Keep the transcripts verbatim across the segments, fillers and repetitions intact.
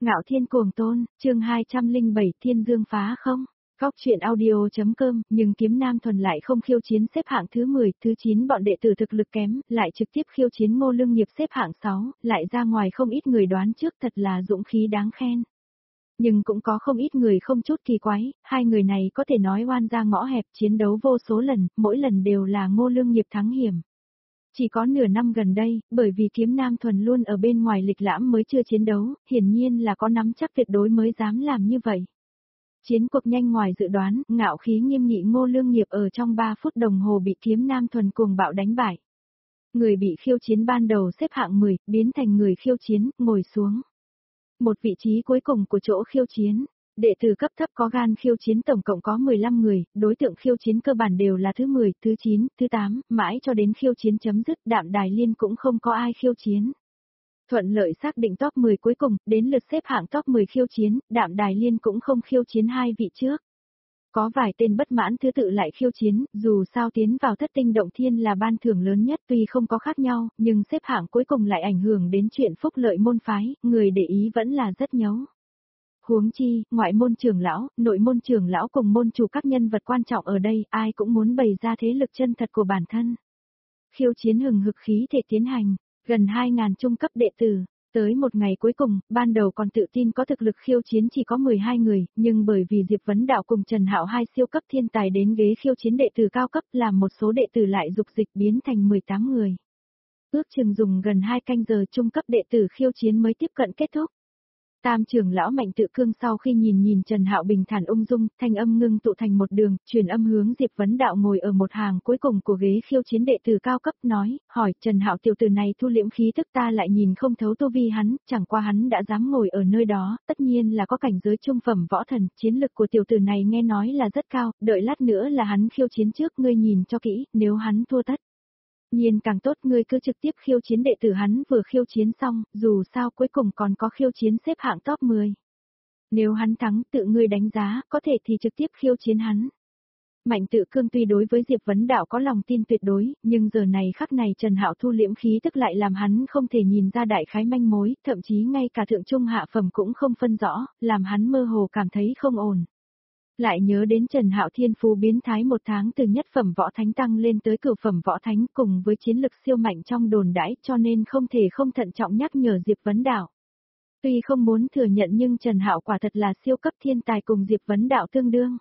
Ngạo Thiên Cuồng Tôn, chương hai trăm lẻ bảy Thiên Dương phá không. Góc truyện audio.com, nhưng Kiếm Nam Thuần lại không khiêu chiến xếp hạng thứ mười, thứ chín bọn đệ tử thực lực kém, lại trực tiếp khiêu chiến Ngô Lương Nghiệp xếp hạng sáu, lại ra ngoài không ít người đoán trước, thật là dũng khí đáng khen. Nhưng cũng có không ít người không chút kỳ quái, hai người này có thể nói oan ra ngõ hẹp, chiến đấu vô số lần, mỗi lần đều là Ngô Lương Nghiệp thắng hiểm. Chỉ có nửa năm gần đây, bởi vì Kiếm Nam Thuần luôn ở bên ngoài lịch lãm mới chưa chiến đấu, hiển nhiên là có nắm chắc tuyệt đối mới dám làm như vậy. Chiến cuộc nhanh ngoài dự đoán, ngạo khí nghiêm nghị Ngô Lương Nghiệp ở trong ba phút đồng hồ bị Kiếm Nam Thuần cuồng bạo đánh bại. Người bị khiêu chiến ban đầu xếp hạng mười, biến thành người khiêu chiến, ngồi xuống. Một vị trí cuối cùng của chỗ khiêu chiến. Đệ tử cấp thấp có gan khiêu chiến tổng cộng có mười lăm người, đối tượng khiêu chiến cơ bản đều là thứ mười, thứ chín, thứ tám, mãi cho đến khiêu chiến chấm dứt, Đạm Đài Liên cũng không có ai khiêu chiến. Thuận lợi xác định top mười cuối cùng, đến lượt xếp hạng top mười khiêu chiến, Đạm Đài Liên cũng không khiêu chiến hai vị trước. Có vài tên bất mãn thứ tự lại khiêu chiến, dù sao tiến vào thất tinh động thiên là ban thưởng lớn nhất tuy không có khác nhau, nhưng xếp hạng cuối cùng lại ảnh hưởng đến chuyện phúc lợi môn phái, người để ý vẫn là rất nhấu. Huống chi, ngoại môn trưởng lão, nội môn trưởng lão cùng môn chủ các nhân vật quan trọng ở đây, ai cũng muốn bày ra thế lực chân thật của bản thân. Khiêu chiến hừng hực khí thể tiến hành, gần hai ngàn trung cấp đệ tử, tới một ngày cuối cùng, ban đầu còn tự tin có thực lực khiêu chiến chỉ có mười hai người, nhưng bởi vì Diệp Vấn Đạo cùng Trần Hạo hai siêu cấp thiên tài đến ghế khiêu chiến đệ tử cao cấp làm một số đệ tử lại dục dịch biến thành mười tám người. Ước chừng dùng gần hai canh giờ trung cấp đệ tử khiêu chiến mới tiếp cận kết thúc. Tam trưởng lão Mạnh Tự Cương sau khi nhìn nhìn Trần Hạo bình thản ung dung, thanh âm ngưng tụ thành một đường, truyền âm hướng Diệp Vấn Đạo ngồi ở một hàng cuối cùng của ghế khiêu chiến đệ tử cao cấp nói, hỏi Trần Hạo tiểu tử này thu liễm khí tức ta lại nhìn không thấu tu vi hắn, chẳng qua hắn đã dám ngồi ở nơi đó, tất nhiên là có cảnh giới trung phẩm võ thần, chiến lực của tiểu tử này nghe nói là rất cao, đợi lát nữa là hắn khiêu chiến trước ngươi nhìn cho kỹ, nếu hắn thua tất nhiên càng tốt, ngươi cứ trực tiếp khiêu chiến đệ tử hắn vừa khiêu chiến xong, dù sao cuối cùng còn có khiêu chiến xếp hạng top mười. Nếu hắn thắng tự ngươi đánh giá, có thể thì trực tiếp khiêu chiến hắn. Mạnh Tự Cương tuy đối với Diệp Vấn Đạo có lòng tin tuyệt đối, nhưng giờ này khắc này Trần Hạo thu liễm khí tức lại làm hắn không thể nhìn ra đại khái manh mối, thậm chí ngay cả thượng trung hạ phẩm cũng không phân rõ, làm hắn mơ hồ cảm thấy không ổn. Lại nhớ đến Trần Hạo thiên phú biến thái một tháng từ nhất phẩm võ thánh tăng lên tới cửu phẩm võ thánh cùng với chiến lực siêu mạnh trong đồn đãi cho nên không thể không thận trọng nhắc nhở Diệp Vấn Đạo. Tuy không muốn thừa nhận nhưng Trần Hạo quả thật là siêu cấp thiên tài cùng Diệp Vấn Đạo tương đương.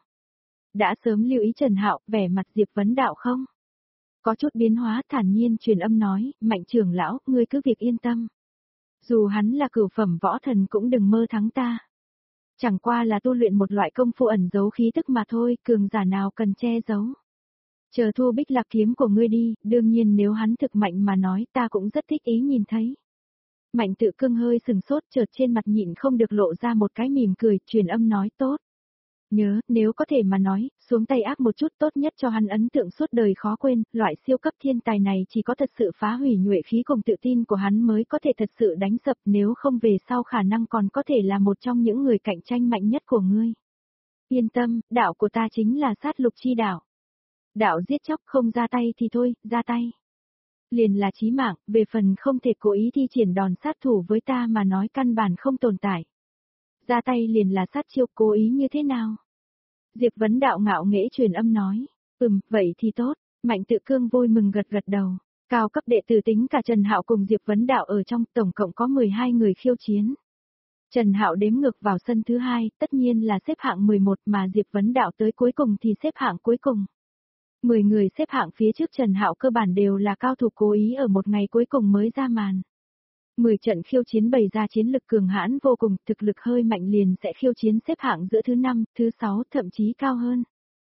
Đã sớm lưu ý Trần Hạo, vẻ mặt Diệp Vấn Đạo không? Có chút biến hóa thản nhiên truyền âm nói, Mạnh trưởng lão, ngươi cứ việc yên tâm. Dù hắn là cửu phẩm võ thần cũng đừng mơ thắng ta. Chẳng qua là tu luyện một loại công phu ẩn giấu khí tức mà thôi, cường giả nào cần che giấu. Chờ thu Bích Lạc kiếm của ngươi đi, đương nhiên nếu hắn thực mạnh mà nói ta cũng rất thích ý nhìn thấy. Mạnh Tự Cương hơi sừng sốt chợt trên mặt nhịn không được lộ ra một cái mỉm cười, truyền âm nói tốt. Nhớ, nếu có thể mà nói, xuống tay ác một chút tốt nhất cho hắn ấn tượng suốt đời khó quên, loại siêu cấp thiên tài này chỉ có thật sự phá hủy nhuệ khí cùng tự tin của hắn mới có thể thật sự đánh sập, nếu không về sau khả năng còn có thể là một trong những người cạnh tranh mạnh nhất của ngươi. Yên tâm, đạo của ta chính là sát lục chi đạo. Đạo giết chóc không ra tay thì thôi, ra tay. Liền là chí mạng, về phần không thể cố ý thi triển đòn sát thủ với ta mà nói căn bản không tồn tại. Ra tay liền là sát chiêu, cố ý như thế nào? Diệp Vấn Đạo ngạo nghễ truyền âm nói, ừm, vậy thì tốt, Mạnh Tự Cương vui mừng gật gật đầu, cao cấp đệ tử tính cả Trần Hạo cùng Diệp Vấn Đạo ở trong tổng cộng có mười hai người khiêu chiến. Trần Hạo đếm ngược vào sân thứ hai, tất nhiên là xếp hạng mười một mà Diệp Vấn Đạo tới cuối cùng thì xếp hạng cuối cùng. mười người xếp hạng phía trước Trần Hạo cơ bản đều là cao thủ cố ý ở một ngày cuối cùng mới ra màn. mười trận khiêu chiến bày ra chiến lực cường hãn vô cùng, thực lực hơi mạnh liền sẽ khiêu chiến xếp hạng giữa thứ năm, thứ sáu, thậm chí cao hơn.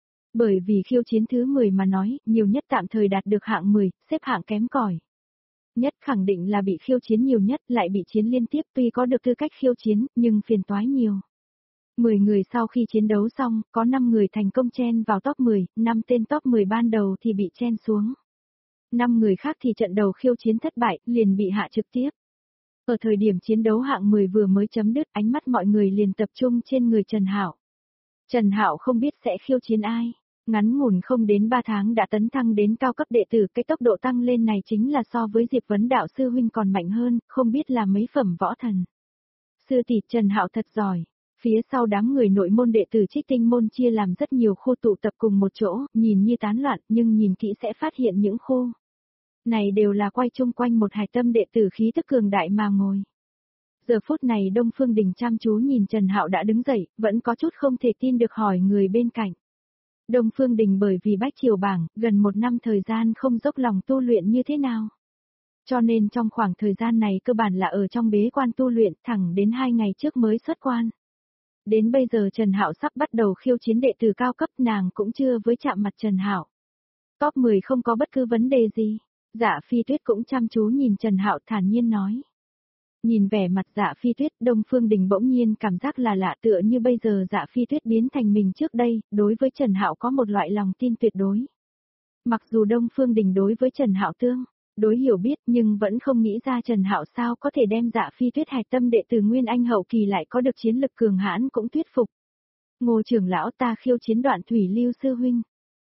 Bởi vì khiêu chiến thứ mười mà nói, nhiều nhất tạm thời đạt được hạng mười, xếp hạng kém cỏi. Nhất khẳng định là bị khiêu chiến nhiều nhất, lại bị chiến liên tiếp tuy có được tư cách khiêu chiến, nhưng phiền toái nhiều. mười người sau khi chiến đấu xong, có năm người thành công chen vào top mười, năm tên top mười ban đầu thì bị chen xuống. năm người khác thì trận đầu khiêu chiến thất bại, liền bị hạ trực tiếp. Ở thời điểm chiến đấu hạng mười vừa mới chấm dứt, ánh mắt mọi người liền tập trung trên người Trần Hạo. Trần Hạo không biết sẽ khiêu chiến ai, ngắn ngủn không đến ba tháng đã tấn thăng đến cao cấp đệ tử, cái tốc độ tăng lên này chính là so với Diệp Vấn Đạo sư huynh còn mạnh hơn, không biết là mấy phẩm võ thần. Sư tỷ Trần Hạo thật giỏi. Phía sau đám người nội môn đệ tử Trích Tinh môn chia làm rất nhiều khu tụ tập cùng một chỗ, nhìn như tán loạn nhưng nhìn kỹ sẽ phát hiện những khu này đều là quay chung quanh một hải tâm đệ tử khí tức cường đại mà ngồi. Giờ phút này Đông Phương Đình chăm chú nhìn Trần Hạo đã đứng dậy, vẫn có chút không thể tin được hỏi người bên cạnh. Đông Phương Đình bởi vì bách triều bảng, gần một năm thời gian không dốc lòng tu luyện như thế nào. Cho nên trong khoảng thời gian này cơ bản là ở trong bế quan tu luyện thẳng đến hai ngày trước mới xuất quan. Đến bây giờ Trần Hạo sắp bắt đầu khiêu chiến đệ tử cao cấp nàng cũng chưa với chạm mặt Trần Hạo. Top mười không có bất cứ vấn đề gì. Dạ Phi Tuyết cũng chăm chú nhìn Trần Hạo thản nhiên nói. Nhìn vẻ mặt Dạ Phi Tuyết, Đông Phương Đình bỗng nhiên cảm giác là lạ tựa như bây giờ Dạ Phi Tuyết biến thành mình trước đây, đối với Trần Hạo có một loại lòng tin tuyệt đối. Mặc dù Đông Phương Đình đối với Trần Hạo tương đối hiểu biết nhưng vẫn không nghĩ ra Trần Hạo sao có thể đem Dạ Phi Tuyết hạch tâm đệ tử Nguyên Anh hậu kỳ lại có được chiến lực cường hãn cũng thuyết phục. Ngô trưởng lão ta khiêu chiến Đoạn Thủy Lưu sư huynh.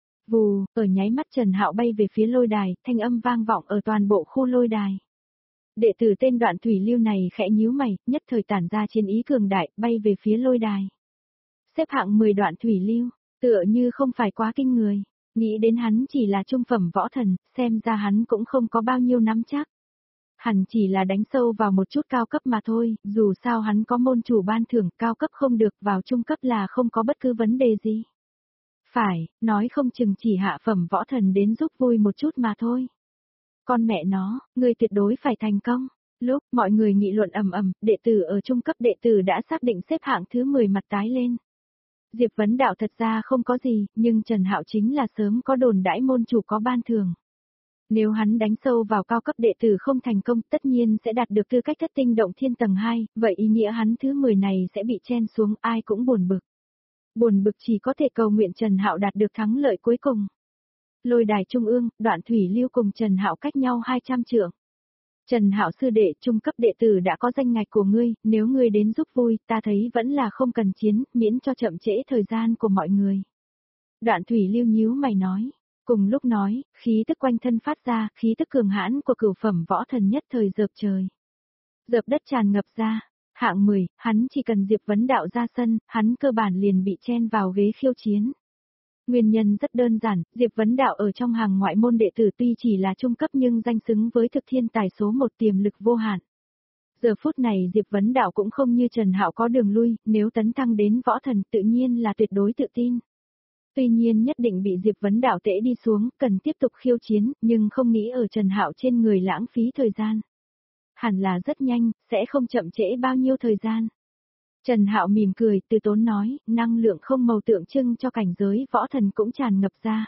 Vù, ở nháy mắt Trần Hạo bay về phía lôi đài, thanh âm vang vọng ở toàn bộ khu lôi đài. Đệ tử tên Đoạn Thủy Lưu này khẽ nhíu mày, nhất thời tản ra chiến ý cường đại, bay về phía lôi đài. Xếp hạng mười Đoạn Thủy Lưu, tựa như không phải quá kinh người, nghĩ đến hắn chỉ là trung phẩm võ thần, xem ra hắn cũng không có bao nhiêu nắm chắc. Hẳn chỉ là đánh sâu vào một chút cao cấp mà thôi, dù sao hắn có môn chủ ban thưởng, cao cấp không được vào trung cấp là không có bất cứ vấn đề gì. Phải, nói không chừng chỉ hạ phẩm võ thần đến giúp vui một chút mà thôi. Con mẹ nó, ngươi tuyệt đối phải thành công. Lúc mọi người nghị luận ầm ầm, đệ tử ở trung cấp đệ tử đã xác định xếp hạng thứ mười mặt tái lên. Diệp Vấn Đạo thật ra không có gì, nhưng Trần Hạo chính là sớm có đồn đãi môn chủ có ban thưởng. Nếu hắn đánh sâu vào cao cấp đệ tử không thành công, tất nhiên sẽ đạt được tư cách thất tinh động thiên tầng hai, vậy ý nghĩa hắn thứ mười này sẽ bị chen xuống, ai cũng buồn bực. Buồn bực chỉ có thể cầu nguyện Trần Hạo đạt được thắng lợi cuối cùng. Lôi đài trung ương, Đoạn Thủy Lưu cùng Trần Hạo cách nhau hai trăm trượng. Trần Hạo sư đệ, trung cấp đệ tử đã có danh ngạch của ngươi, nếu ngươi đến giúp vui, ta thấy vẫn là không cần chiến, miễn cho chậm trễ thời gian của mọi người. Đoạn Thủy Lưu nhíu mày nói, cùng lúc nói, khí tức quanh thân phát ra, khí tức cường hãn của cửu phẩm võ thần nhất thời dợp trời. Dợp đất tràn ngập ra, hạng mười, hắn chỉ cần Diệp Vấn Đạo ra sân, hắn cơ bản liền bị chen vào ghế khiêu chiến. Nguyên nhân rất đơn giản, Diệp Vấn Đạo ở trong hàng ngoại môn đệ tử tuy chỉ là trung cấp nhưng danh xứng với thực thiên tài số một tiềm lực vô hạn. Giờ phút này Diệp Vấn Đạo cũng không như Trần Hạo có đường lui, nếu tấn thăng đến võ thần tự nhiên là tuyệt đối tự tin. Tuy nhiên nhất định bị Diệp Vấn Đạo tễ đi xuống, cần tiếp tục khiêu chiến, nhưng không nghĩ ở Trần Hạo trên người lãng phí thời gian. Hẳn là rất nhanh, sẽ không chậm trễ bao nhiêu thời gian. Trần Hạo mỉm cười, từ tốn nói, năng lượng không màu tượng trưng cho cảnh giới võ thần cũng tràn ngập ra.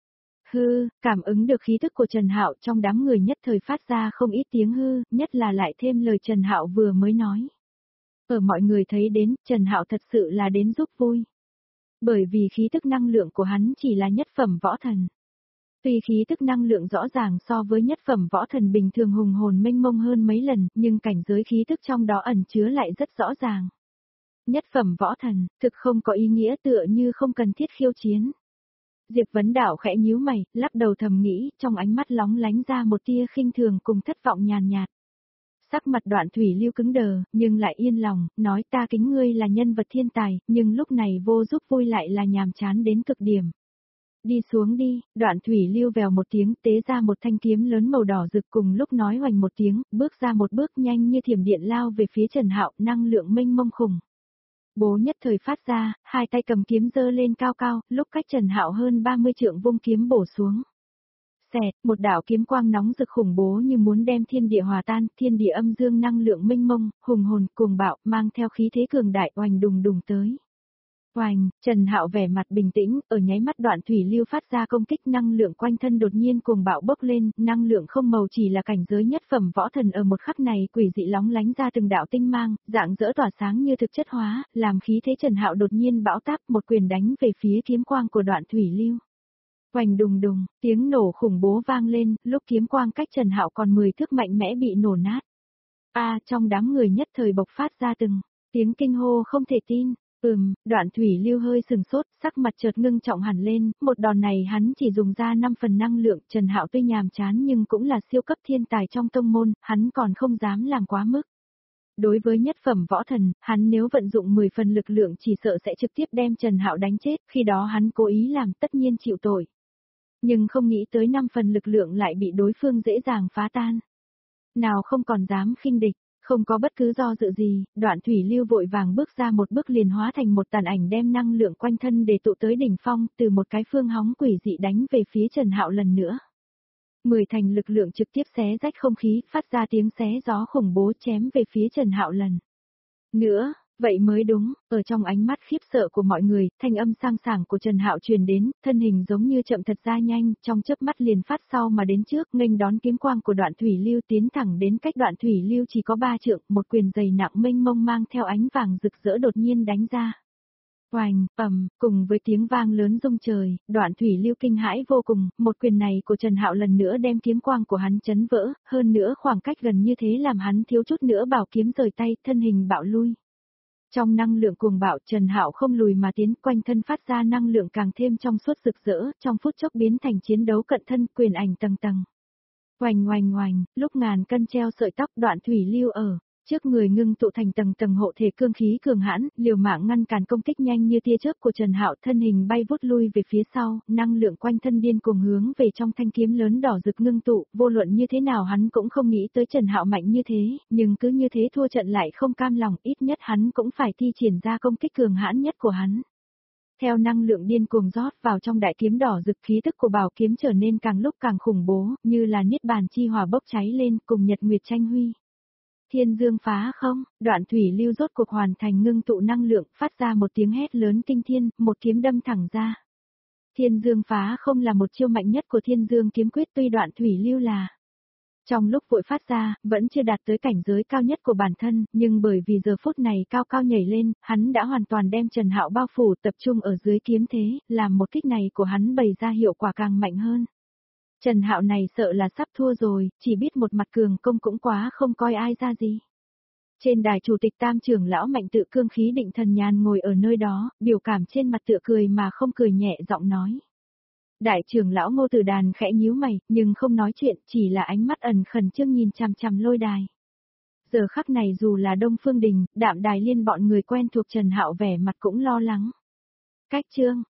Hư, cảm ứng được khí thức của Trần Hạo trong đám người nhất thời phát ra không ít tiếng hư, nhất là lại thêm lời Trần Hạo vừa mới nói. Ở mọi người thấy đến, Trần Hạo thật sự là đến giúp vui. Bởi vì khí tức năng lượng của hắn chỉ là nhất phẩm võ thần. Tuy khí tức năng lượng rõ ràng so với nhất phẩm võ thần bình thường hùng hồn mênh mông hơn mấy lần, nhưng cảnh giới khí tức trong đó ẩn chứa lại rất rõ ràng. Nhất phẩm võ thần, thực không có ý nghĩa tựa như không cần thiết khiêu chiến. Diệp Vấn Đạo khẽ nhíu mày, lắc đầu thầm nghĩ, trong ánh mắt lóng lánh ra một tia khinh thường cùng thất vọng nhàn nhạt. Sắc mặt Đoạn Thủy Lưu cứng đờ, nhưng lại yên lòng, nói ta kính ngươi là nhân vật thiên tài, nhưng lúc này vô giúp vui lại là nhàm chán đến cực điểm. Đi xuống đi, Đoạn Thủy Lưu vèo một tiếng tế ra một thanh kiếm lớn màu đỏ rực cùng lúc nói hoành một tiếng, bước ra một bước nhanh như thiểm điện lao về phía Trần Hạo, năng lượng mênh mông khủng. Bố nhất thời phát ra, hai tay cầm kiếm giơ lên cao cao, lúc cách Trần Hạo hơn ba mươi trượng vung kiếm bổ xuống. Xẹt, một đạo kiếm quang nóng rực khủng bố như muốn đem thiên địa hòa tan, thiên địa âm dương năng lượng mênh mông, hùng hồn, cuồng bạo, mang theo khí thế cường đại oanh đùng đùng tới. Oanh, Trần Hạo vẻ mặt bình tĩnh, ở nháy mắt Đoạn Thủy Lưu phát ra công kích năng lượng quanh thân đột nhiên cuồng bạo bốc lên, năng lượng không màu chỉ là cảnh giới nhất phẩm võ thần ở một khắc này quỷ dị lóng lánh ra từng đạo tinh mang, dạng dỡ tỏa sáng như thực chất hóa, làm khí thế Trần Hạo đột nhiên bão táp một quyền đánh về phía kiếm quang của Đoạn Thủy Lưu. Oanh đùng đùng, tiếng nổ khủng bố vang lên, lúc kiếm quang cách Trần Hạo còn mười thước mạnh mẽ bị nổ nát. A, trong đám người nhất thời bộc phát ra từng tiếng kinh hô không thể tin. Ừm, Đoạn Thủy Lưu hơi sừng sốt, sắc mặt chợt ngưng trọng hẳn lên, một đòn này hắn chỉ dùng ra năm phần năng lượng, Trần Hạo tuy nhàm chán nhưng cũng là siêu cấp thiên tài trong tông môn, hắn còn không dám làm quá mức. đối với nhất phẩm võ thần, hắn nếu vận dụng mười phần lực lượng chỉ sợ sẽ trực tiếp đem Trần Hạo đánh chết, khi đó hắn cố ý làm tất nhiên chịu tội. Nhưng không nghĩ tới năm phần lực lượng lại bị đối phương dễ dàng phá tan. Nào không còn dám khinh địch, không có bất cứ do dự gì, Đoạn Thủy Lưu vội vàng bước ra một bước liền hóa thành một tàn ảnh đem năng lượng quanh thân để tụ tới đỉnh phong, từ một cái phương hóng quỷ dị đánh về phía Trần Hạo lần nữa. Mười thành lực lượng trực tiếp xé rách không khí, phát ra tiếng xé gió khủng bố chém về phía Trần Hạo lần nữa. Vậy mới đúng, ở trong ánh mắt khiếp sợ của mọi người, thanh âm sang sảng của Trần Hạo truyền đến, thân hình giống như chậm thật ra nhanh, trong chớp mắt liền phát sau mà đến trước, nghênh đón kiếm quang của Đoạn Thủy Lưu tiến thẳng đến cách Đoạn Thủy Lưu chỉ có ba trượng, một quyền dày nặng mênh mông mang theo ánh vàng rực rỡ đột nhiên đánh ra. Oành, ầm, cùng với tiếng vang lớn rung trời, Đoạn Thủy Lưu kinh hãi vô cùng, một quyền này của Trần Hạo lần nữa đem kiếm quang của hắn chấn vỡ, hơn nữa khoảng cách gần như thế làm hắn thiếu chút nữa bảo kiếm rời tay, thân hình bạo lui. Trong năng lượng cuồng bạo, Trần Hạo không lùi mà tiến, quanh thân phát ra năng lượng càng thêm trong suốt rực rỡ, trong phút chốc biến thành chiến đấu cận thân, quyền ảnh tầng tầng. Oành oành oành, lúc ngàn cân treo sợi tóc, Đoạn Thủy Lưu ở trước người ngưng tụ thành tầng tầng hộ thể cương khí cường hãn, liều mạng ngăn cản công kích nhanh như tia chớp của Trần Hạo, thân hình bay vút lui về phía sau, năng lượng quanh thân điên cuồng hướng về trong thanh kiếm lớn đỏ rực ngưng tụ, vô luận như thế nào hắn cũng không nghĩ tới Trần Hạo mạnh như thế, nhưng cứ như thế thua trận lại không cam lòng, ít nhất hắn cũng phải thi triển ra công kích cường hãn nhất của hắn. Theo năng lượng điên cuồng rót vào trong đại kiếm đỏ rực, khí tức của bảo kiếm trở nên càng lúc càng khủng bố, như là niết bàn chi hỏa bốc cháy lên, cùng nhật nguyệt tranh huy. Thiên dương phá không, Đoạn Thủy Lưu rốt cuộc hoàn thành ngưng tụ năng lượng, phát ra một tiếng hét lớn kinh thiên, một kiếm đâm thẳng ra. Thiên dương phá không là một chiêu mạnh nhất của Thiên Dương kiếm quyết, tuy Đoạn Thủy Lưu là trong lúc vội phát ra, vẫn chưa đạt tới cảnh giới cao nhất của bản thân, nhưng bởi vì giờ phút này cao cao nhảy lên, hắn đã hoàn toàn đem Trần Hạo bao phủ, tập trung ở dưới kiếm thế, làm một kích này của hắn bày ra hiệu quả càng mạnh hơn. Trần Hạo này sợ là sắp thua rồi, chỉ biết một mặt cường công cũng quá không coi ai ra gì. Trên đài chủ tịch Tam trưởng lão Mạnh Tự cương khí định thần nhàn ngồi ở nơi đó, biểu cảm trên mặt tựa cười mà không cười, nhẹ giọng nói. Đại trưởng lão Ngô Tử Đàn khẽ nhíu mày, nhưng không nói chuyện, chỉ là ánh mắt ẩn khẩn trương nhìn chằm chằm lôi đài. Giờ khắc này dù là Đông Phương Đình, Đạm Đài Liên bọn người quen thuộc Trần Hạo vẻ mặt cũng lo lắng. Cách chương